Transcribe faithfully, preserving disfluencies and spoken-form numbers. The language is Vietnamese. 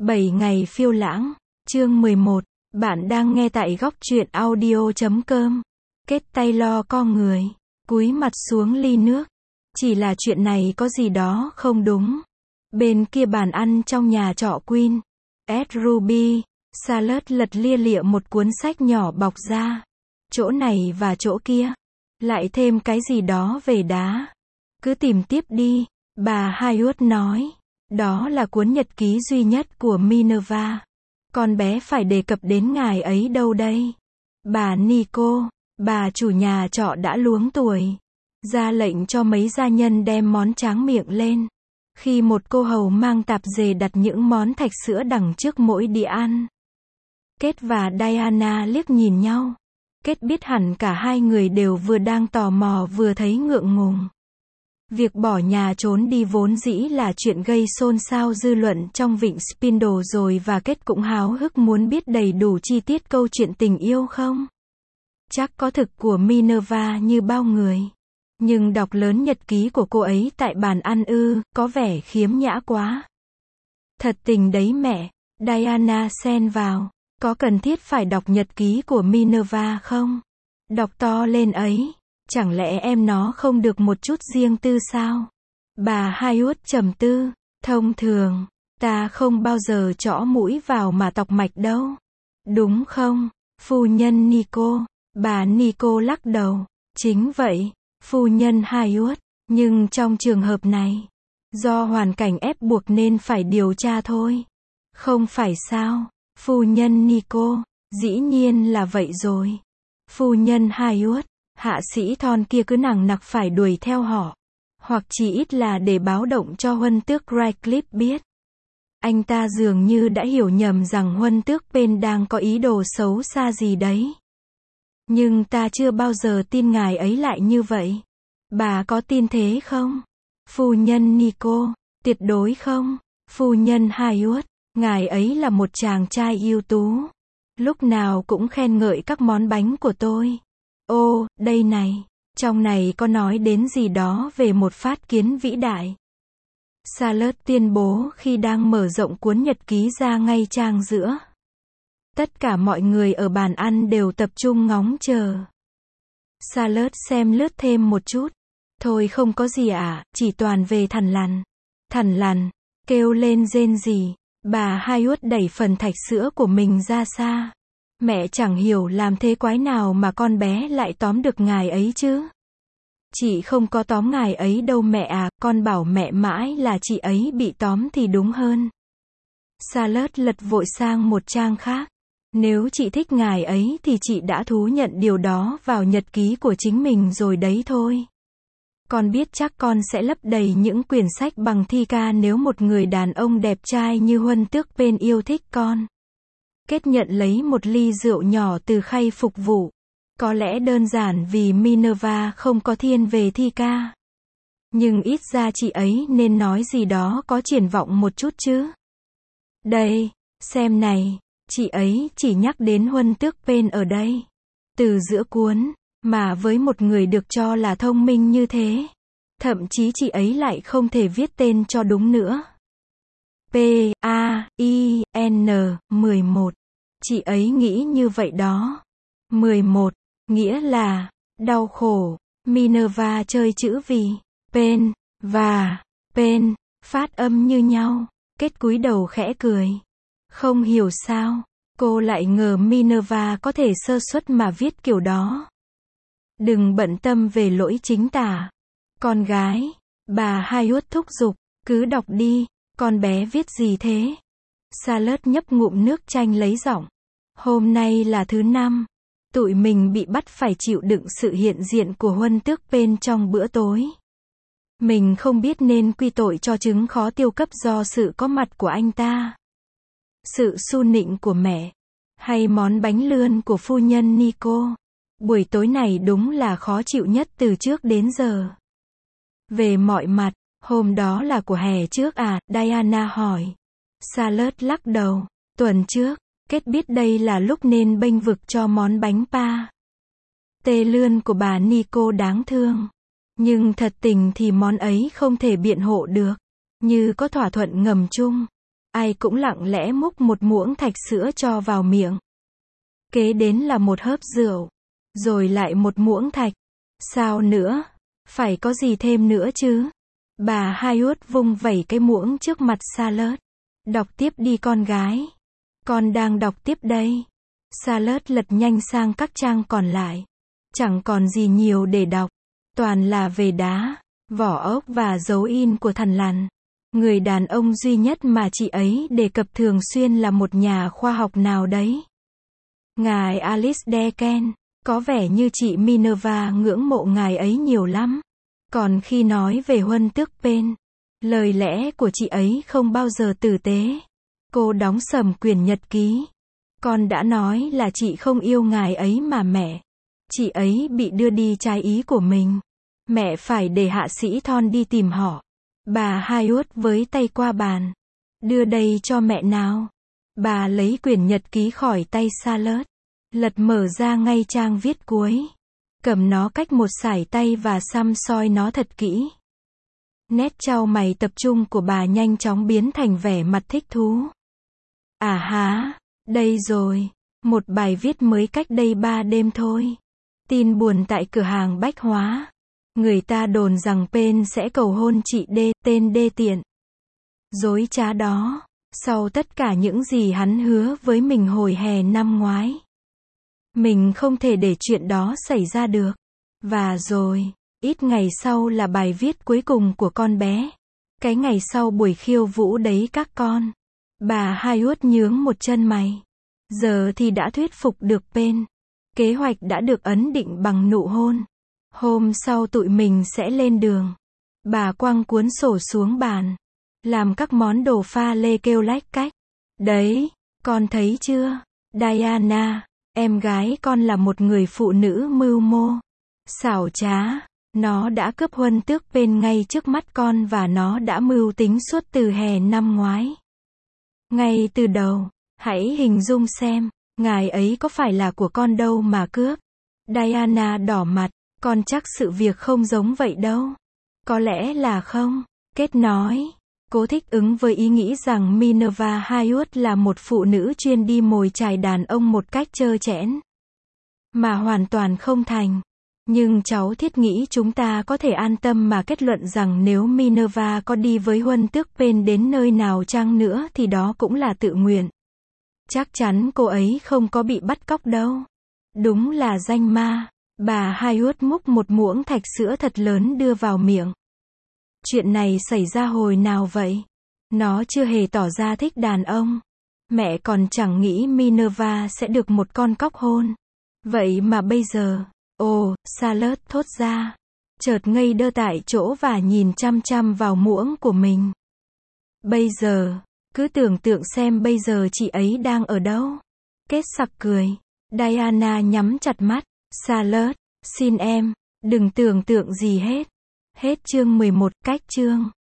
bảy ngày phiêu lãng, chương mười một, bạn đang nghe tại góc truyện audio chấm com. Kết tay lo co người, cúi mặt xuống ly nước. Chỉ là chuyện này có gì đó không đúng. Bên kia bàn ăn trong nhà trọ Queen, S. Ruby, Charlotte lật lia lịa một cuốn sách nhỏ bọc ra. Chỗ này và chỗ kia. Lại thêm cái gì đó về đá. Cứ tìm tiếp đi, bà Haywood nói. Đó là cuốn nhật ký duy nhất của Minerva. Con bé phải đề cập đến ngài ấy đâu đây? Bà Nico, bà chủ nhà trọ đã luống tuổi. Ra lệnh cho mấy gia nhân đem món tráng miệng lên. Khi một cô hầu mang tạp dề đặt những món thạch sữa đằng trước mỗi đĩa ăn. Kết và Diana liếc nhìn nhau. Kết biết hẳn cả hai người đều vừa đang tò mò vừa thấy ngượng ngùng. Việc bỏ nhà trốn đi vốn dĩ là chuyện gây xôn xao dư luận trong vịnh Spindle rồi, và Kết cũng háo hức muốn biết đầy đủ chi tiết câu chuyện tình yêu không? Chắc có thực của Minerva như bao người. Nhưng đọc lớn nhật ký của cô ấy tại bàn ăn ư, có vẻ khiếm nhã quá. Thật tình đấy mẹ, Diana xen vào. Có cần thiết phải đọc nhật ký của Minerva không? Đọc to lên ấy. Chẳng lẽ em nó không được một chút riêng tư sao? Bà Haywood trầm tư. Thông thường, ta không bao giờ chõ mũi vào mà tọc mạch đâu. Đúng không, phu nhân Nico? Bà Nico lắc đầu. Chính vậy, phu nhân Haywood. Nhưng trong trường hợp này, do hoàn cảnh ép buộc nên phải điều tra thôi. Không phải sao, phu nhân Nico? Dĩ nhiên là vậy rồi. Phu nhân Haywood. Hạ sĩ Thon kia cứ nằng nặc phải đuổi theo họ. Hoặc chỉ ít là để báo động cho huân tước Radcliffe biết. Anh ta dường như đã hiểu nhầm rằng huân tước Pen đang có ý đồ xấu xa gì đấy. Nhưng ta chưa bao giờ tin ngài ấy lại như vậy. Bà có tin thế không? Phu nhân Nico, tuyệt đối không. Phu nhân Haywood, ngài ấy là một chàng trai ưu tú. Lúc nào cũng khen ngợi các món bánh của tôi. Ô, đây này, trong này có nói đến gì đó về một phát kiến vĩ đại. Charlotte tuyên bố khi đang mở rộng cuốn nhật ký ra ngay trang giữa. Tất cả mọi người ở bàn ăn đều tập trung ngóng chờ. Charlotte xem lướt thêm một chút. Thôi không có gì ạ, à, chỉ toàn về thằn lằn. Thằn lằn, kêu lên rên rỉ. Bà Haywood đẩy phần thạch sữa của mình ra xa. Mẹ chẳng hiểu làm thế quái nào mà con bé lại tóm được ngài ấy chứ. Chị không có tóm ngài ấy đâu mẹ à, con bảo mẹ mãi là chị ấy bị tóm thì đúng hơn. Charlotte lật vội sang một trang khác. Nếu chị thích ngài ấy thì chị đã thú nhận điều đó vào nhật ký của chính mình rồi đấy thôi. Con biết chắc con sẽ lấp đầy những quyển sách bằng thi ca nếu một người đàn ông đẹp trai như huân tước Pen yêu thích con. Kết nhận lấy một ly rượu nhỏ từ khay phục vụ. Có lẽ đơn giản vì Minerva không có thiên về thi ca. Nhưng ít ra chị ấy nên nói gì đó có triển vọng một chút chứ. Đây, xem này, chị ấy chỉ nhắc đến huân tước Pen ở đây. Từ giữa cuốn, mà với một người được cho là thông minh như thế. Thậm chí chị ấy lại không thể viết tên cho đúng nữa. P A I N mười một. Chị ấy nghĩ như vậy đó. mười một, nghĩa là đau khổ. Minerva chơi chữ vì Pen và Pen phát âm như nhau. Kết cúi đầu khẽ cười. Không hiểu sao, cô lại ngờ Minerva có thể sơ suất mà viết kiểu đó. Đừng bận tâm về lỗi chính tả. Con gái, bà Haywood thúc giục, cứ đọc đi, con bé viết gì thế? Charlotte nhấp ngụm nước chanh lấy giọng. Hôm nay là thứ năm. Tụi mình bị bắt phải chịu đựng sự hiện diện của huân tước Pen trong bữa tối. Mình không biết nên quy tội cho chứng khó tiêu cấp do sự có mặt của anh ta. Sự su nịnh của mẹ. Hay món bánh lươn của phu nhân Nico. Buổi tối này đúng là khó chịu nhất từ trước đến giờ. Về mọi mặt, hôm đó là của hè trước à? Diana hỏi. Charlotte lắc đầu. Tuần trước. Kết biết đây là lúc nên bênh vực cho món bánh pa. Tê lươn của bà Nico đáng thương. Nhưng thật tình thì món ấy không thể biện hộ được. Như có thỏa thuận ngầm chung. ai cũng lặng lẽ múc một muỗng thạch sữa cho vào miệng. Kế đến là một hớp rượu. Rồi lại một muỗng thạch. Sao nữa? Phải có gì thêm nữa chứ? Bà Hyatt vung vẩy cái muỗng trước mặt Charlotte. Đọc tiếp đi con gái. Con đang đọc tiếp đây. Charlotte lật nhanh sang các trang còn lại. Chẳng còn gì nhiều để đọc. Toàn là về đá, vỏ ốc và dấu in của thằn lằn. Người đàn ông duy nhất mà chị ấy đề cập thường xuyên là một nhà khoa học nào đấy. Ngài Alice Deakin. Có vẻ như chị Minerva ngưỡng mộ ngài ấy nhiều lắm. Còn khi nói về Huân Tước Pen, lời lẽ của chị ấy không bao giờ tử tế. Cô đóng sầm quyển nhật ký. Con đã nói là chị không yêu ngài ấy mà mẹ. Chị ấy bị đưa đi trái ý của mình. Mẹ phải để hạ sĩ Thon đi tìm họ. Bà Hyatt với tay qua bàn. Đưa đây cho mẹ nào. Bà lấy quyển nhật ký khỏi tay Charlotte. Lật mở ra ngay trang viết cuối. Cầm nó cách một sải tay và săm soi nó thật kỹ. Nét chau mày tập trung của bà nhanh chóng biến thành vẻ mặt thích thú. À há, đây rồi. Một bài viết mới cách đây ba đêm thôi. Tin buồn tại cửa hàng bách hóa. Người ta đồn rằng Pen sẽ cầu hôn chị D, tên đê tiện. Dối trá đó. Sau tất cả những gì hắn hứa với mình hồi hè năm ngoái. Mình không thể để chuyện đó xảy ra được. Và rồi, ít ngày sau là bài viết cuối cùng của con bé. Cái ngày sau buổi khiêu vũ đấy các con. Bà Hyatt nhướng một chân mày. Giờ thì đã thuyết phục được Pen. Kế hoạch đã được ấn định bằng nụ hôn. Hôm sau tụi mình sẽ lên đường. Bà quăng cuốn sổ xuống bàn. Làm các món đồ pha lê kêu lách cách. Đấy, con thấy chưa? Diana, em gái con là một người phụ nữ mưu mô. Xảo trá. Nó đã cướp Huân Tước Pen ngay trước mắt con và nó đã mưu tính suốt từ hè năm ngoái. Ngay từ đầu, hãy hình dung xem, ngài ấy có phải là của con đâu mà cướp. Diana đỏ mặt, con chắc sự việc không giống vậy đâu. Có lẽ là không. Kết nói. Cố thích ứng với ý nghĩ rằng Minerva Hyatt là một phụ nữ chuyên đi mồi chài đàn ông một cách trơ trẽn. Mà hoàn toàn không thành. Nhưng cháu thiết nghĩ chúng ta có thể an tâm mà kết luận rằng nếu Minerva có đi với Huân Tước Pen đến nơi nào chăng nữa thì đó cũng là tự nguyện. Chắc chắn cô ấy không có bị bắt cóc đâu. Đúng là danh ma. Bà Hyatt múc một muỗng thạch sữa thật lớn đưa vào miệng. Chuyện này xảy ra hồi nào vậy? Nó chưa hề tỏ ra thích đàn ông. Mẹ còn chẳng nghĩ Minerva sẽ được một con cóc hôn. Vậy mà bây giờ... Ồ, Charlotte thốt ra. Chợt ngây đơ tại chỗ và nhìn chăm chăm vào muỗng của mình. Bây giờ, cứ tưởng tượng xem bây giờ chị ấy đang ở đâu. Kết sặc cười. Diana nhắm chặt mắt. Charlotte, xin em, đừng tưởng tượng gì hết. Hết chương mười một, cách chương.